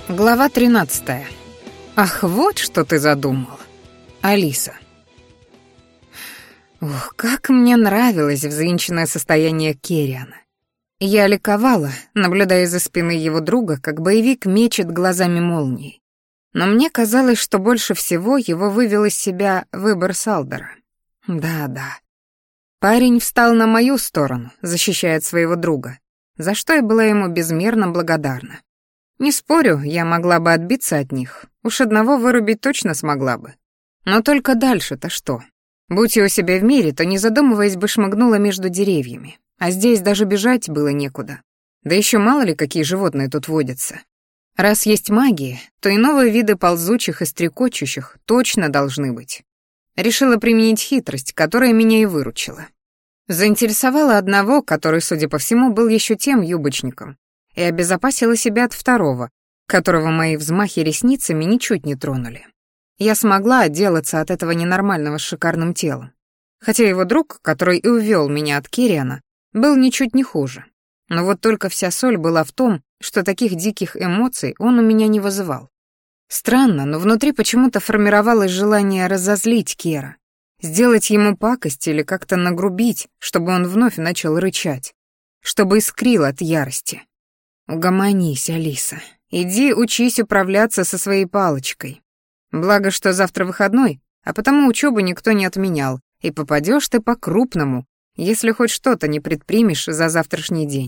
Глава 13. Ах, вот что ты задумал. Алиса. Ух, как мне нравилось взвинченное состояние Керриана. Я ликовала, наблюдая за спины его друга, как боевик мечет глазами молнии. Но мне казалось, что больше всего его вывел из себя выбор Салдера. Да. Парень встал на мою сторону, защищая своего друга, за что я была ему безмерно благодарна. Не спорю, я могла бы отбиться от них. Уж одного вырубить точно смогла бы. Но только дальше-то что? Будь я у себя в мире, то, не задумываясь, бы шмыгнула между деревьями. А здесь даже бежать было некуда. Да еще мало ли, какие животные тут водятся. Раз есть магия, то и новые виды ползучих и стрекочущих точно должны быть. Решила применить хитрость, которая меня и выручила. Заинтересовала одного, который, судя по всему, был еще тем юбочником, и обезопасила себя от второго, которого мои взмахи ресницами ничуть не тронули. Я смогла отделаться от этого ненормального с шикарным телом. Хотя его друг, который и увел меня от Керриана, был ничуть не хуже. Но вот только вся соль была в том, что таких диких эмоций он у меня не вызывал. Странно, но внутри почему-то формировалось желание разозлить Кера, сделать ему пакость или как-то нагрубить, чтобы он вновь начал рычать, чтобы искрил от ярости. Угомонись, Алиса. Иди учись управляться со своей палочкой. Благо, что завтра выходной, а потому учебу никто не отменял, и попадешь ты по-крупному, если хоть что-то не предпримешь за завтрашний день.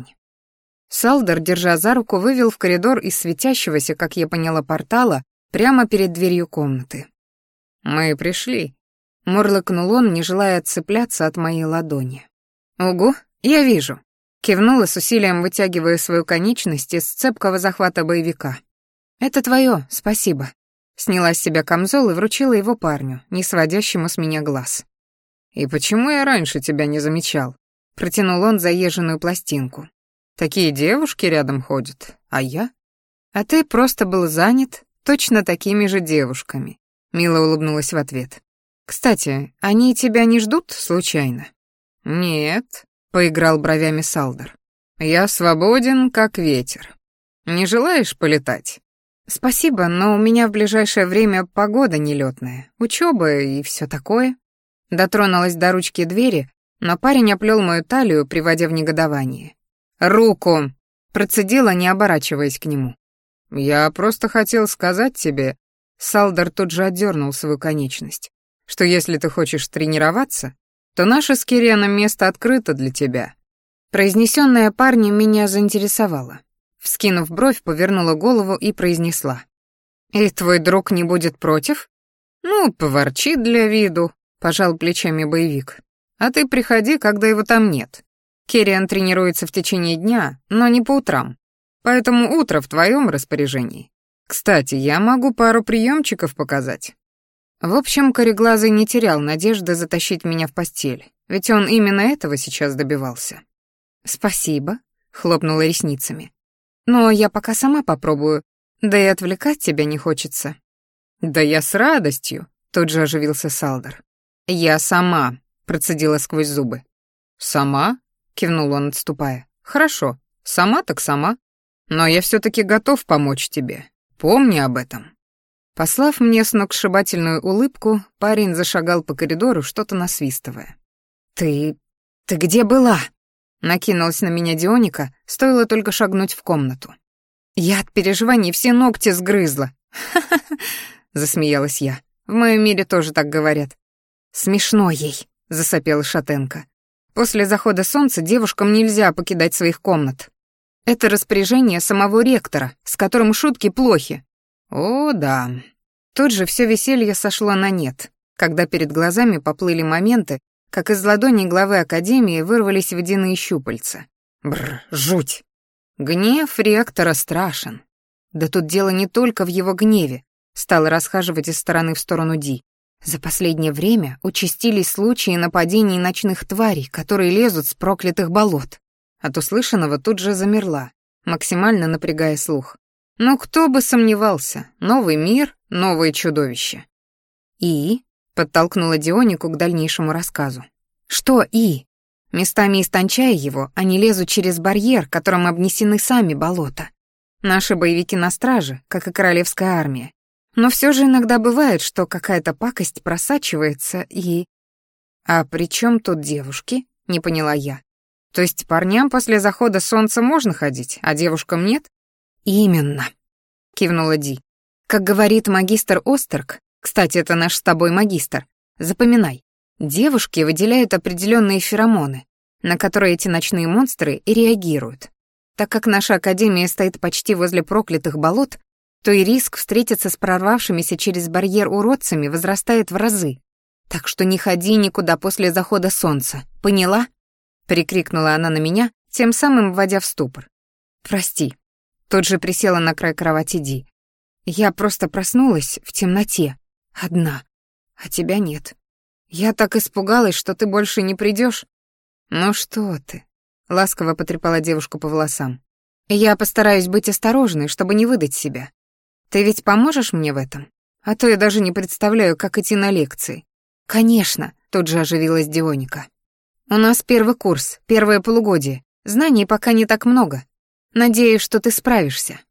Салдер, держа за руку, вывел в коридор из светящегося, как я поняла, портала прямо перед дверью комнаты. «Мы пришли», — мурлыкнул он, не желая отцепляться от моей ладони. «Ого, я вижу», — кивнула с усилием, вытягивая свою конечность из цепкого захвата боевика. «Это твое, спасибо». Сняла с себя камзол и вручила его парню, не сводящему с меня глаз. «И почему я раньше тебя не замечал?» — протянул он заезженную пластинку. «Такие девушки рядом ходят, а я?» «А ты просто был занят точно такими же девушками», — мило улыбнулась в ответ. «Кстати, они тебя не ждут случайно?» «Нет», — поиграл бровями Салдер. «Я свободен, как ветер. Не желаешь полетать?» «Спасибо, но у меня в ближайшее время погода нелётная, учёба и всё такое». Дотронулась до ручки двери, но парень оплёл мою талию, приводя в негодование. «Руку!» — процедила, не оборачиваясь к нему. «Я просто хотел сказать тебе...» Салдер тут же отдёрнул свою конечность, что если ты хочешь тренироваться, то наше с Керрианом место открыто для тебя. Произнесённое парнем меня заинтересовало. Вскинув бровь, повернула голову и произнесла. «И твой друг не будет против?» «Ну, поворчит для виду», — пожал плечами боевик. «А ты приходи, когда его там нет. Керриан тренируется в течение дня, но не по утрам. Поэтому утро в твоем распоряжении. Кстати, я могу пару приемчиков показать». В общем, кореглазый не терял надежды затащить меня в постель, ведь он именно этого сейчас добивался. «Спасибо», — хлопнула ресницами. «Но я пока сама попробую, да и отвлекать тебя не хочется». «Да я с радостью», — тут же оживился Салдер. «Я сама», — процедила сквозь зубы. «Сама?» — кивнул он, отступая. «Хорошо, сама так сама. Но я все-таки готов помочь тебе. Помни об этом». Послав мне сногсшибательную улыбку, парень зашагал по коридору, что-то насвистывая. «Ты где была?» Накинулась на меня Дионика, стоило только шагнуть в комнату. «Я от переживаний все ногти сгрызла». «Ха-ха-ха», — засмеялась я. «В моем мире тоже так говорят». «Смешно ей», — засопела Шатенка. «После захода солнца девушкам нельзя покидать своих комнат. Это распоряжение самого ректора, с которым шутки плохи». «О, да». Тут же все веселье сошло на нет, когда перед глазами поплыли моменты, как из ладони главы Академии вырвались водяные щупальца. Бррр, жуть. Гнев ректора страшен. Да тут дело не только в его гневе, стала расхаживать из стороны в сторону Ди. За последнее время участились случаи нападений ночных тварей, которые лезут с проклятых болот. От услышанного тут же замерла, максимально напрягая слух. Ну кто бы сомневался, новый мир, новые чудовища. И подтолкнула Дионику к дальнейшему рассказу. «Что «и»? Местами истончая его, они лезут через барьер, которым обнесены сами болота. Наши боевики на страже, как и королевская армия. Но все же иногда бывает, что какая-то пакость просачивается и... «А при чем тут девушки?» — не поняла я. «То есть парням после захода солнца можно ходить, а девушкам нет?» «Именно», — кивнула Ди. «Как говорит магистр Остерк, кстати, это наш с тобой магистр, запоминай, девушки выделяют определенные феромоны, на которые эти ночные монстры и реагируют. Так как наша академия стоит почти возле проклятых болот, то и риск встретиться с прорвавшимися через барьер уродцами возрастает в разы. Так что не ходи никуда после захода солнца, поняла?» Прикрикнула она на меня, тем самым вводя в ступор. «Прости». Тут же присела на край кровати Ди. «Я просто проснулась в темноте, одна, а тебя нет. Я так испугалась, что ты больше не придешь. «Ну что ты?» — ласково потрепала девушку по волосам. «Я постараюсь быть осторожной, чтобы не выдать себя. Ты ведь поможешь мне в этом? А то я даже не представляю, как идти на лекции». «Конечно», — тут же оживилась Дионика. «У нас первый курс, первое полугодие. Знаний пока не так много. Надеюсь, что ты справишься».